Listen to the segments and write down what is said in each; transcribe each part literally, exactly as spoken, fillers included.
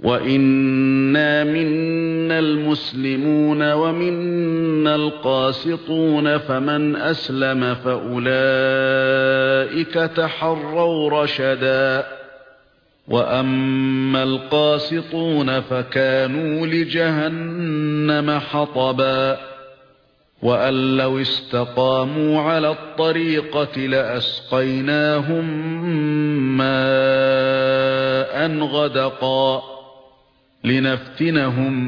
وَإِنَّا مِنَّا الْمُسْلِمُونَ وَمِنَّا الْقَاسِطُونَ فَمَنْ أَسْلَمَ فَأُولَئِكَ تَحَرَّوْا رَشَدًا وَأَمَّا الْقَاسِطُونَ فَكَانُوا لِجَهَنَّمَ حَطَبًا وَأَن لَّوْ اسْتَقَامُوا عَلَى الطَّرِيقَةِ لَأَسْقَيْنَاهُم مَّاءً غَدَقًا لِنَفْتِنَهُمْ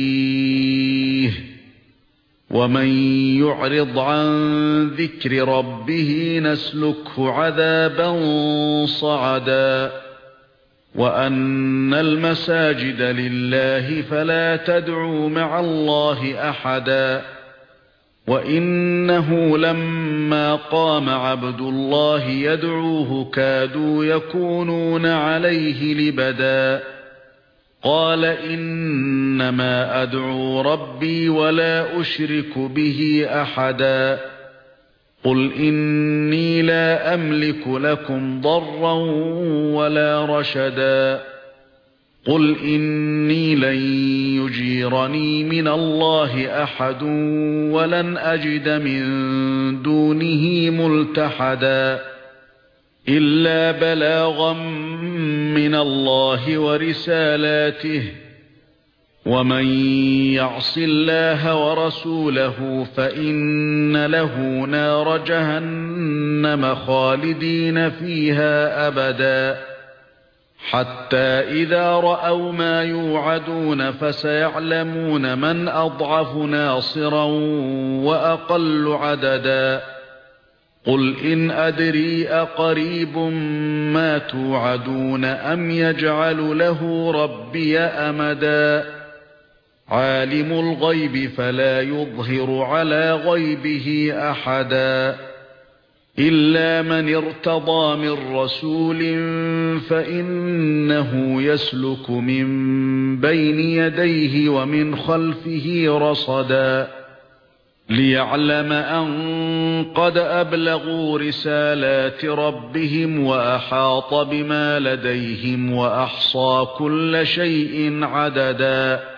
فِيهِ وَمَن يُعْرِضْ عَن ذِكْرِ رَبِّهِ نَسْلُكْهُ عَذَابًا صَعَدًا وَأَنَّ الْمَسَاجِدَ لِلَّهِ فَلَا تَدْعُوا مَعَ اللَّهِ أَحَدًا وَإِنَّهُ لَمَّا قَامَ عَبْدُ اللَّهِ يَدْعُوهُ كَادُوا يَكُونُونَ عَلَيْهِ لِبَدًا قَالَ إِنَّمَا أَدْعُو رَبِّي وَلَا أُشْرِكُ بِهِ أَحَدًا قُلْ إِنِّي لَا أَمْلِكُ لَكُمْ ضَرًّا وَلَا رَشَدًا قُلْ إِنِّي لَن يُجِيرَنِي مِنَ اللَّهِ أَحَدٌ وَلَنْ أَجِدَ مِن دُونِهِ مُلْتَحَدًا إِلَّا بَلَاغًا مِنَ اللَّهِ وَرِسَالَاتِهِ وَمَن يَعْصِ اللَّهَ وَرَسُولَهُ فَإِنَّ لَهُ نَارَ جَهَنَّمَ خَالِدِينَ فِيهَا أَبَدًا حَتَّى إِذَا رَأَوْا مَا يُوعَدُونَ فَسَيَعْلَمُونَ مَنْ أَضْعَفُ نَاصِرًا وَأَقَلُّ عَدَدًا قُلْ إِنْ أَدْرِي أَقَرِيبٌ مَا تُوعَدُونَ أَمْ يَجْعَلُ لَهُ رَبِّي أَمَدًا عَالِمُ الْغَيْبِ فَلَا يُظْهِرُ عَلَى غَيْبِهِ أَحَدًا إِلَّا مَنِ ارْتَضَى مِن رَّسُولٍ فَإِنَّهُ يَسْلُكُ مِن بَيْنِ يَدَيْهِ وَمِنْ خَلْفِهِ رَصَدًا لِيَعْلَمَ أَن قَدْ أَبْلَغُوا رِسَالَاتِ رَبِّهِمْ وَأَحَاطَ بِمَا لَدَيْهِمْ وَأَحْصَى كُلَّ شَيْءٍ عَدَدًا